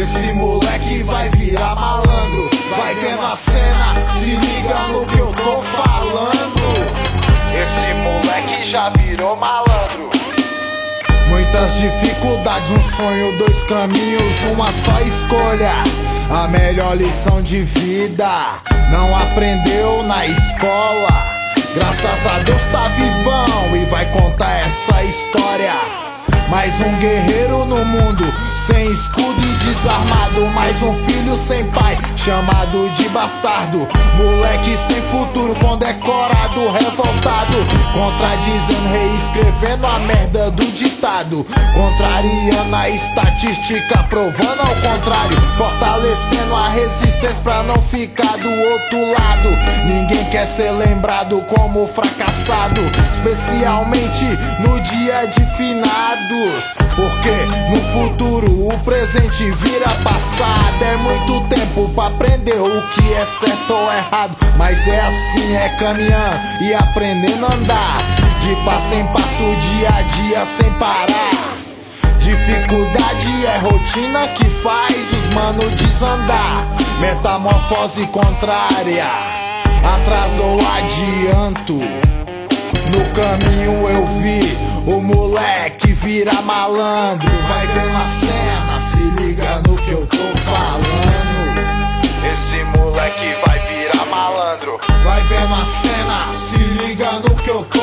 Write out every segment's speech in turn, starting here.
Esse moleque vai virar malandro. Vai vendo a cena, se liga no que eu tô falando. Esse moleque já virou malandro. Muitas dificuldades, um sonho, dois caminhos, uma só escolha. A melhor lição de vida não aprendeu na escola. Graças a Deus tá vivão e vai contar essa história. Mais um guerreiro no mundo, sem escudo e desarmado. Mais um filho sem pai, chamado de bastardo. Moleque sem futuro, condecorado, revoltado, contradizendo, reescrevendo a merda do ditado. Contrariando a estatística, provando ao contrário. Fortalecendo a resistência pra não ficar do outro lado. Ninguém quer ser lembrado como fracassado, especialmente no dia de finados. Porque no futuro o presente vira passado. É muito tempo pra aprender o que é certo ou errado, mas é assim, é caminhando e aprendendo a andar, de passo em passo, dia a dia, sem parar. Dificuldade é rotina que faz os mano desandar. Metamorfose contrária, atraso ou adianto. No caminho eu vi o moleque vira malandro. Vai vendo a cena, se liga no que eu tô falando. Esse moleque vai virar malandro. Vai vendo a cena, se liga no que eu tô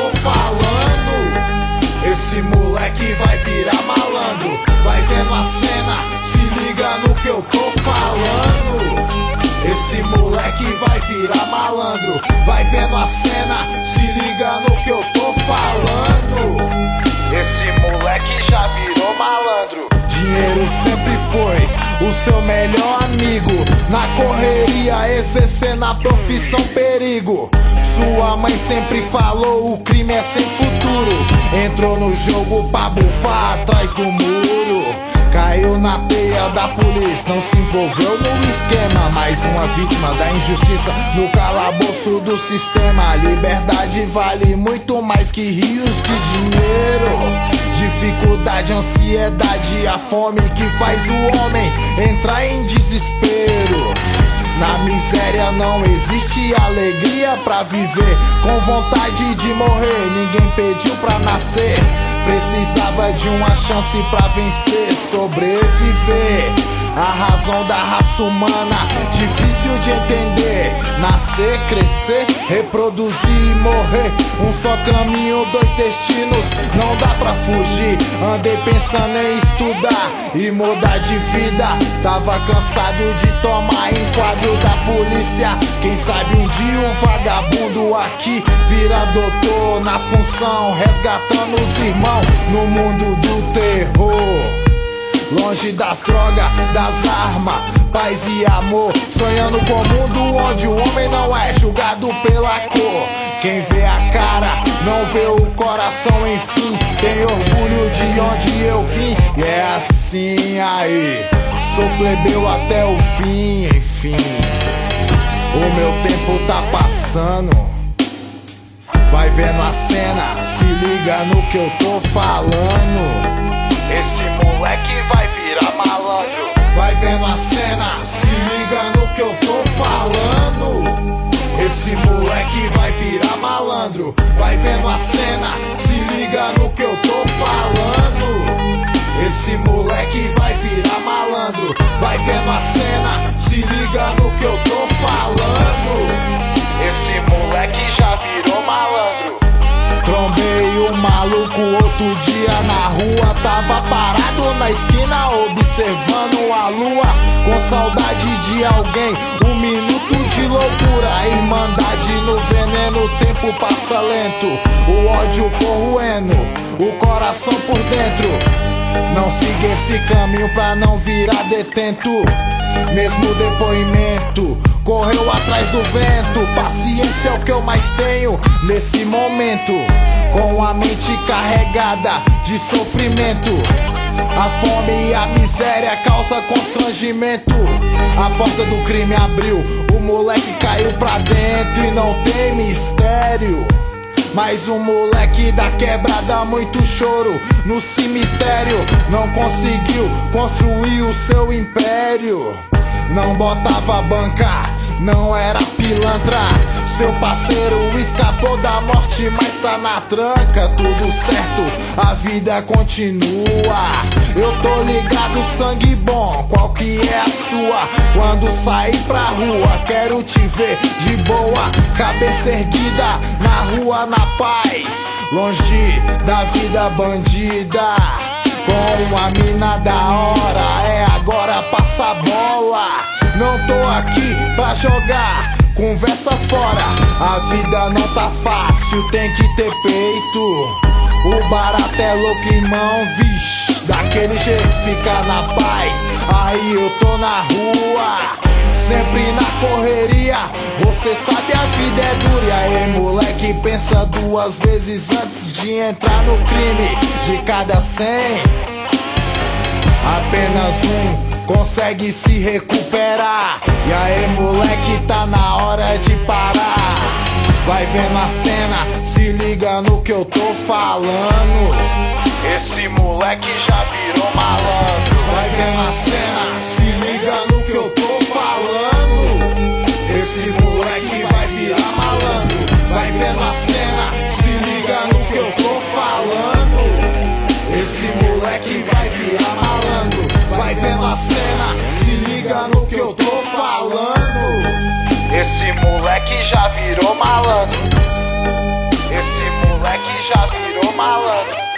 falando. Esse moleque vai virar malandro. Vai vendo a cena, se liga no que eu tô falando. Esse moleque vai virar malandro. Vai vendo a cena, se liga no que eu tô falando. Esse moleque já virou malandro. Dinheiro sempre foi o seu melhor amigo. Na correria, exercer na profissão perigo. Sua mãe sempre falou, o crime é sem futuro. Entrou no jogo pra bufar atrás do muro. Caiu na teia da polícia, não se envolveu no esquema. Mais uma vítima da injustiça no calabouço do sistema. A liberdade vale muito mais que rios de dinheiro. Dificuldade, ansiedade, a fome que faz o homem entrar em desespero. Na miséria não existe alegria pra viver. Com vontade de morrer, ninguém pediu pra nascer. Precisava de uma chance pra vencer, sobreviver. A razão da raça humana, difícil de entender. Nascer, crescer, reproduzir e morrer. Um só caminho, dois destinos, não dá pra fugir. Andei pensando em estudar e mudar de vida. Tava cansado de tomar enquadro da polícia. Quem sabe um dia o vagabundo aqui vira doutor na função, resgatando os irmãos no mundo do terror. Longe das drogas, das armas, paz e amor. Sonhando com um mundo onde o homem não é julgado pela cor. Quem vê a cara, não vê o coração, enfim. Tem orgulho de onde eu vim. E é assim aí, sou plebeu até o fim, enfim. O meu tempo tá passando. Vai vendo a cena, se liga no que eu tô falando. Esse moleque vai virar malandro. Vai vendo a cena, se liga no que eu tô falando. Esse moleque vai virar malandro. Vai vendo a cena, se liga no que eu tô falando. Esse moleque vai virar malandro. Vai vendo a cena, se liga no que eu tô falando. Esse moleque já virou malandro. Trombei o maluco outro dia na rua. Tava parado na esquina observando a lua, com saudade de alguém, um minuto de loucura. Irmandade no veneno, o tempo passa lento. O ódio corroendo, o coração por dentro. Não siga esse caminho pra não virar detento. Mesmo depoimento correu atrás do vento. Paciência é o que eu mais tenho nesse momento. Com a mente carregada de sofrimento, a fome e a miséria causa constrangimento. A porta do crime abriu, o moleque caiu pra dentro e não tem mistério. Mais um moleque da quebrada, muito choro no cemitério. Não conseguiu construir o seu império. Não botava banca, não era pilantra. Seu parceiro escapou da morte, mas tá na tranca. Tudo certo, a vida continua. Eu tô ligado, sangue bom, qual que é a sua? Quando sair pra rua, quero te ver de boa, cabeça erguida, na rua na paz, longe da vida bandida. Com uma mina da hora, é agora passa a bola. Não tô aqui pra jogar conversa fora, a vida não tá fácil, tem que ter peito. O barato é louco, irmão, vixe, daquele jeito fica na paz. Aí eu tô na rua, sempre na correria. Você sabe a vida é dura, e aí moleque pensa duas vezes antes de entrar no crime. De cada 100, apenas um consegue se recuperar. E aí moleque, tá na hora de parar. Vai vendo a cena, se liga no que eu tô falando. Esse moleque já virou malandro. Vai vendo a cena, se liga no que eu tô falando. Esse moleque vai virar malandro. Vai vendo a cena, se liga no que eu tô falando. Esse moleque vai virar malandro. Vai vendo a cena, se liga no que eu tô falando. Esse moleque já virou malandro. Esse moleque já virou malandro.